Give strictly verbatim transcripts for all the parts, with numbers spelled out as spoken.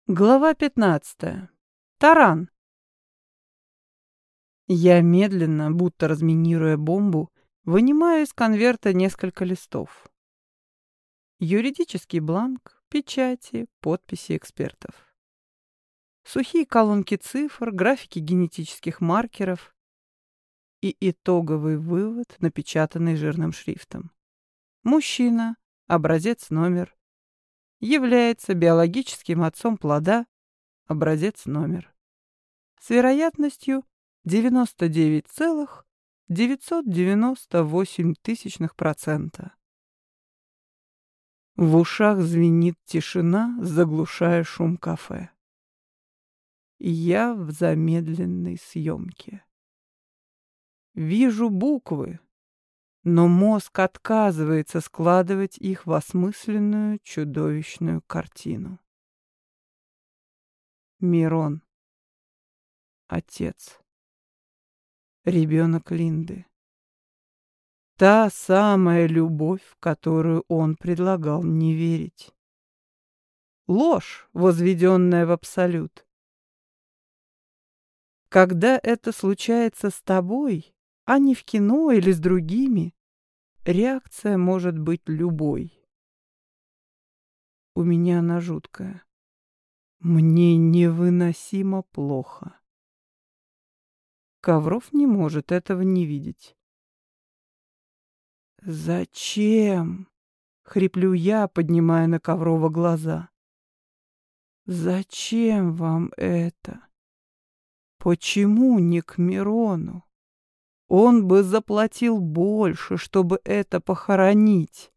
Глава пятнадцатая. Таран. Я медленно, будто разминируя бомбу, вынимаю из конверта несколько листов. Юридический бланк, печати, подписи экспертов. Сухие колонки цифр, графики генетических маркеров и итоговый вывод, напечатанный жирным шрифтом. Мужчина, образец номер, является биологическим отцом плода, образец номер. С вероятностью девяносто девять целых девятьсот девяносто восемь тысячных процента. В ушах звенит тишина, заглушая шум кафе. Я в замедленной съемке. Вижу буквы, но мозг отказывается складывать их в осмысленную чудовищную картину. Мирон. Отец. Ребенок Линды. Та самая любовь, в которую он предлагал не верить. Ложь, возведенная в абсолют. Когда это случается с тобой, а не в кино или с другими, реакция может быть любой. У меня она жуткая. Мне невыносимо плохо. Ковров не может этого не видеть. «Зачем?» — хриплю я, поднимая на Коврова глаза. «Зачем вам это? Почему не к Мирону? Он бы заплатил больше, чтобы это похоронить».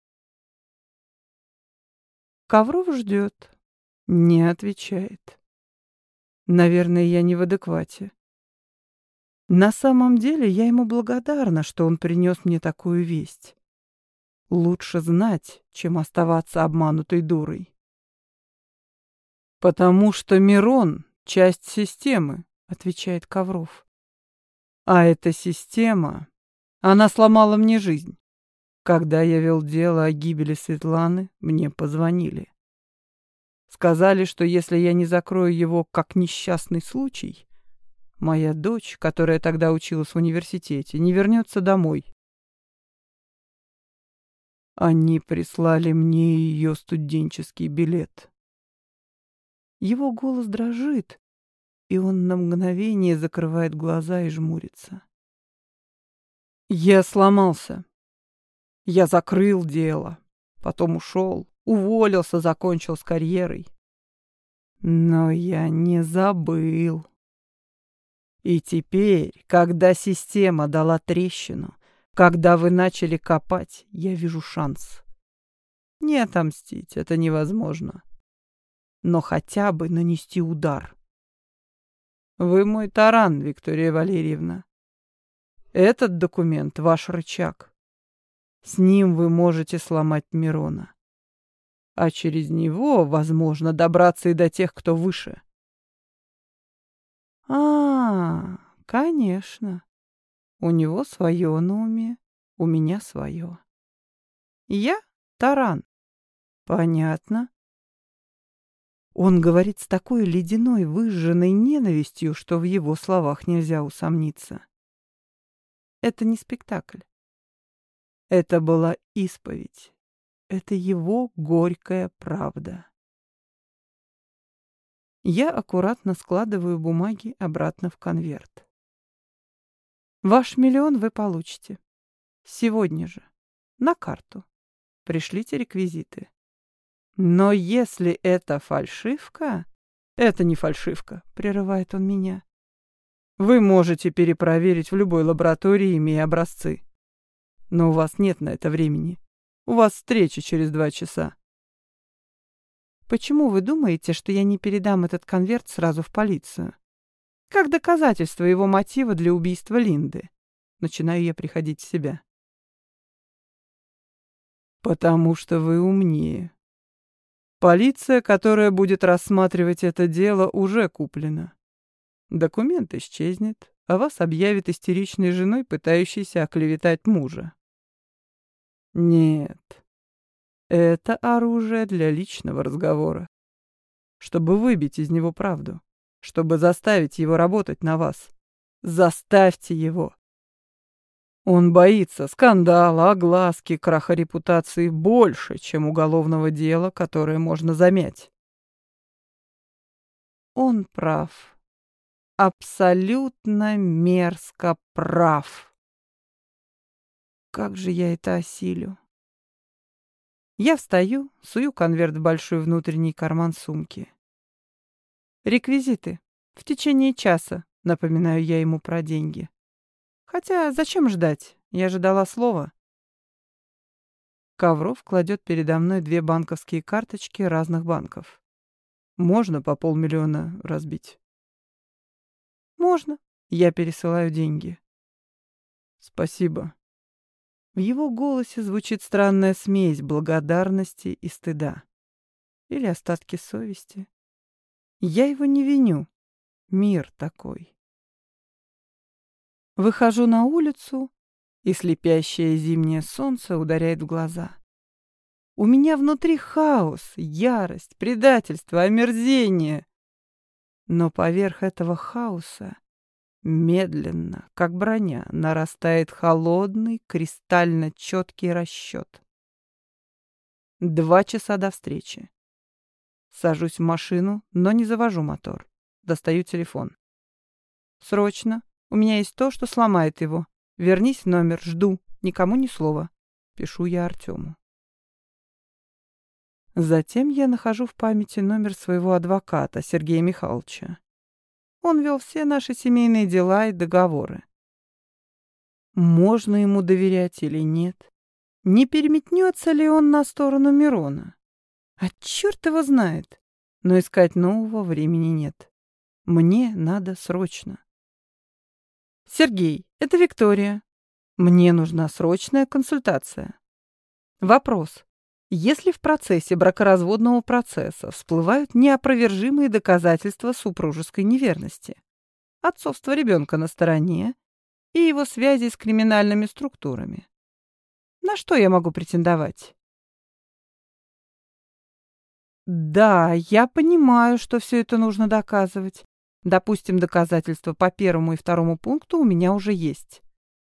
Ковров ждет, не отвечает. Наверное, я не в адеквате. На самом деле я ему благодарна, что он принес мне такую весть. Лучше знать, чем оставаться обманутой дурой. «Потому что Мирон — часть системы», — отвечает Ковров. «А эта система, она сломала мне жизнь. Когда я вел дело о гибели Светланы, мне позвонили. Сказали, что если я не закрою его как несчастный случай, моя дочь, которая тогда училась в университете, не вернется домой. Они прислали мне ее студенческий билет». Его голос дрожит, и он на мгновение закрывает глаза и жмурится. Я сломался. Я закрыл дело, потом ушел, уволился, закончил с карьерой. Но я не забыл. И теперь, когда система дала трещину, когда вы начали копать, я вижу шанс. Не отомстить, это невозможно. Но хотя бы нанести удар. Вы мой таран, Виктория Валерьевна. Этот документ — ваш рычаг. С ним вы можете сломать Мирона. А через него, возможно, добраться и до тех, кто выше. А, конечно. У него свое на уме, у меня свое. Я таран. Понятно. Он говорит с такой ледяной, выжженной ненавистью, что в его словах нельзя усомниться. Это не спектакль. Это была исповедь. Это его горькая правда. Я аккуратно складываю бумаги обратно в конверт. Ваш миллион вы получите. Сегодня же. На карту. Пришлите реквизиты. Но если это фальшивка... Это не фальшивка, прерывает он меня. Вы можете перепроверить в любой лаборатории, имея образцы. Но у вас нет на это времени. У вас встреча через два часа. Почему вы думаете, что я не передам этот конверт сразу в полицию? Как доказательство его мотива для убийства Линды? Начинаю я приходить в себя. Потому что вы умнее. Полиция, которая будет рассматривать это дело, уже куплена. Документ исчезнет, а вас объявят истеричной женой, пытающейся оклеветать мужа. Нет, это оружие для личного разговора. чтобы выбить из него правду, чтобы заставить его работать на вас. Заставьте его. Он боится скандала, огласки, краха репутации больше, чем уголовного дела, которое можно замять. Он прав. Абсолютно мерзко прав. Как же я это осилю? Я встаю, сую конверт в большой внутренний карман сумки. Реквизиты. В течение часа, напоминаю я ему про деньги. Хотя зачем ждать? Я же дала слово. Ковров кладет передо мной две банковские карточки разных банков. Можно по полмиллиона разбить? Можно. Я пересылаю деньги. Спасибо. В его голосе звучит странная смесь благодарности и стыда. Или остатки совести. Я его не виню. Мир такой. Выхожу на улицу, и слепящее зимнее солнце ударяет в глаза. У меня внутри хаос, ярость, предательство, омерзение. Но поверх этого хаоса медленно, как броня, нарастает холодный, кристально четкий расчет. Два часа до встречи. Сажусь в машину, но не завожу мотор. Достаю телефон. Срочно. У меня есть то, что сломает его. Вернись в номер, жду. Никому ни слова. Пишу я Артему. Затем я нахожу в памяти номер своего адвоката, Сергея Михайловича. Он вел все наши семейные дела и договоры. Можно ему доверять или нет? Не переметнется ли он на сторону Мирона? А черт его знает. Но искать нового времени нет. Мне надо срочно. Сергей, это Виктория. Мне нужна срочная консультация. Вопрос. Если в процессе бракоразводного процесса всплывают неопровержимые доказательства супружеской неверности, отцовства ребенка на стороне и его связи с криминальными структурами, на что я могу претендовать? Да, я понимаю, что все это нужно доказывать. Допустим, доказательства по первому и второму пункту у меня уже есть.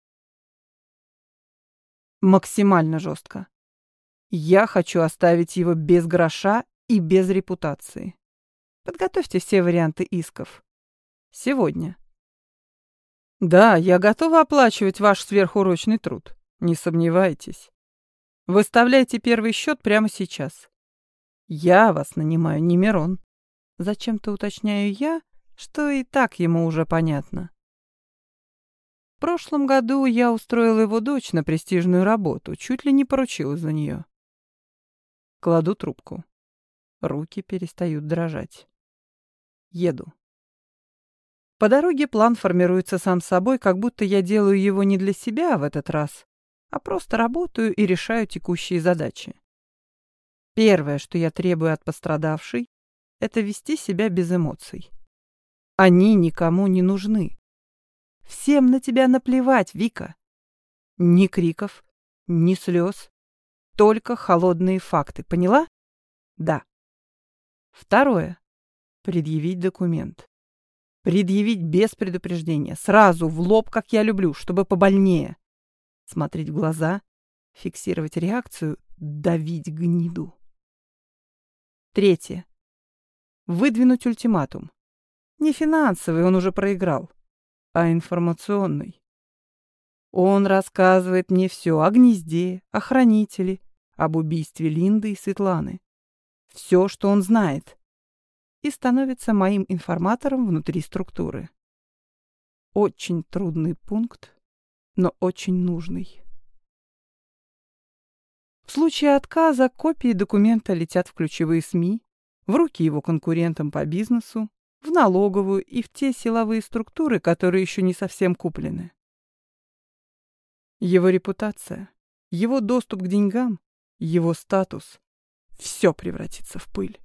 Максимально жестко. Я хочу оставить его без гроша и без репутации. Подготовьте все варианты исков. Сегодня. Да, я готова оплачивать ваш сверхурочный труд. Не сомневайтесь. Выставляйте первый счет прямо сейчас. Я вас нанимаю, не Мирон. Зачем-то уточняю я, что и так ему уже понятно. В прошлом году я устроила его дочь на престижную работу, чуть ли не поручилась за нее. Кладу трубку. Руки перестают дрожать. Еду. По дороге план формируется сам собой, как будто я делаю его не для себя в этот раз, а просто работаю и решаю текущие задачи. Первое, что я требую от пострадавшей, это вести себя без эмоций. Они никому не нужны. Всем на тебя наплевать, Вика. Ни криков, ни слез, только холодные факты. Поняла? Да. Второе. Предъявить документ. Предъявить без предупреждения, сразу, в лоб, как я люблю, чтобы побольнее. Смотреть в глаза, фиксировать реакцию, давить гниду. Третье. Выдвинуть ультиматум. Не финансовый, он уже проиграл, а информационный. Он рассказывает мне все о гнезде, о хранителе, об убийстве Линды и Светланы. Все, что он знает. И становится моим информатором внутри структуры. Очень трудный пункт, но очень нужный. В случае отказа копии документа летят в ключевые СМИ, в руки его конкурентам по бизнесу, в налоговую и в те силовые структуры, которые еще не совсем куплены. Его репутация, его доступ к деньгам, его статус — все превратится в пыль.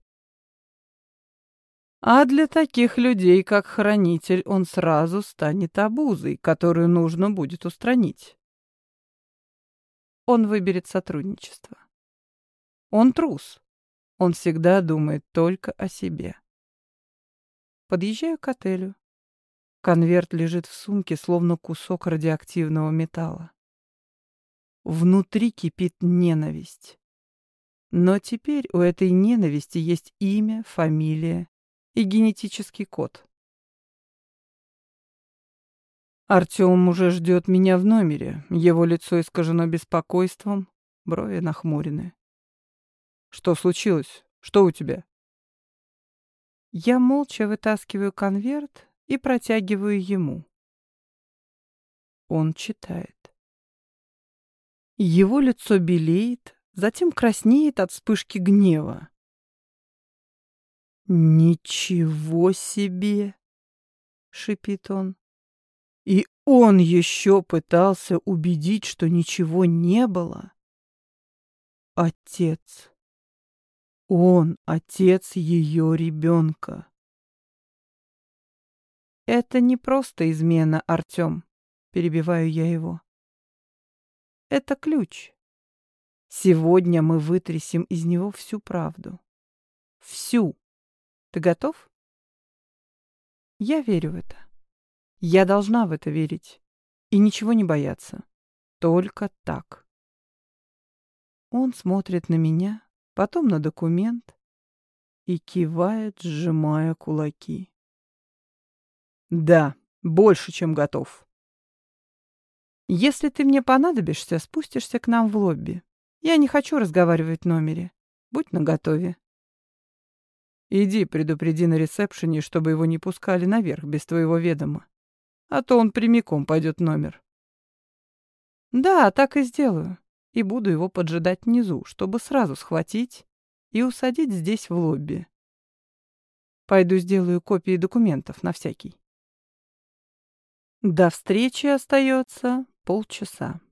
А для таких людей, как хранитель, он сразу станет обузой, которую нужно будет устранить. Он выберет сотрудничество. Он трус. Он всегда думает только о себе. Подъезжаю к отелю. Конверт лежит в сумке, словно кусок радиоактивного металла. Внутри кипит ненависть. Но теперь у этой ненависти есть имя, фамилия и генетический код. Артём уже ждет меня в номере. Его лицо искажено беспокойством, брови нахмурены. Что случилось? Что у тебя? Я молча вытаскиваю конверт и протягиваю ему. Он читает. Его лицо белеет, затем краснеет от вспышки гнева. «Ничего себе!» — шипит он. И он еще пытался убедить, что ничего не было. Отец. Он отец ее ребенка. Это не просто измена, Артем, перебиваю я его. Это ключ. Сегодня мы вытрясем из него всю правду. Всю. Ты готов? Я верю в это. Я должна в это верить. И ничего не бояться. Только так. Он смотрит на меня, потом на документ и кивает, сжимая кулаки. Да, больше, чем готов. Если ты мне понадобишься, спустишься к нам в лобби. Я не хочу разговаривать в номере. Будь наготове. Иди предупреди на ресепшене, чтобы его не пускали наверх без твоего ведома. А то он прямиком пойдет в номер. Да, так и сделаю. И буду его поджидать внизу, чтобы сразу схватить и усадить здесь в лобби. Пойду сделаю копии документов на всякий. До встречи остается полчаса.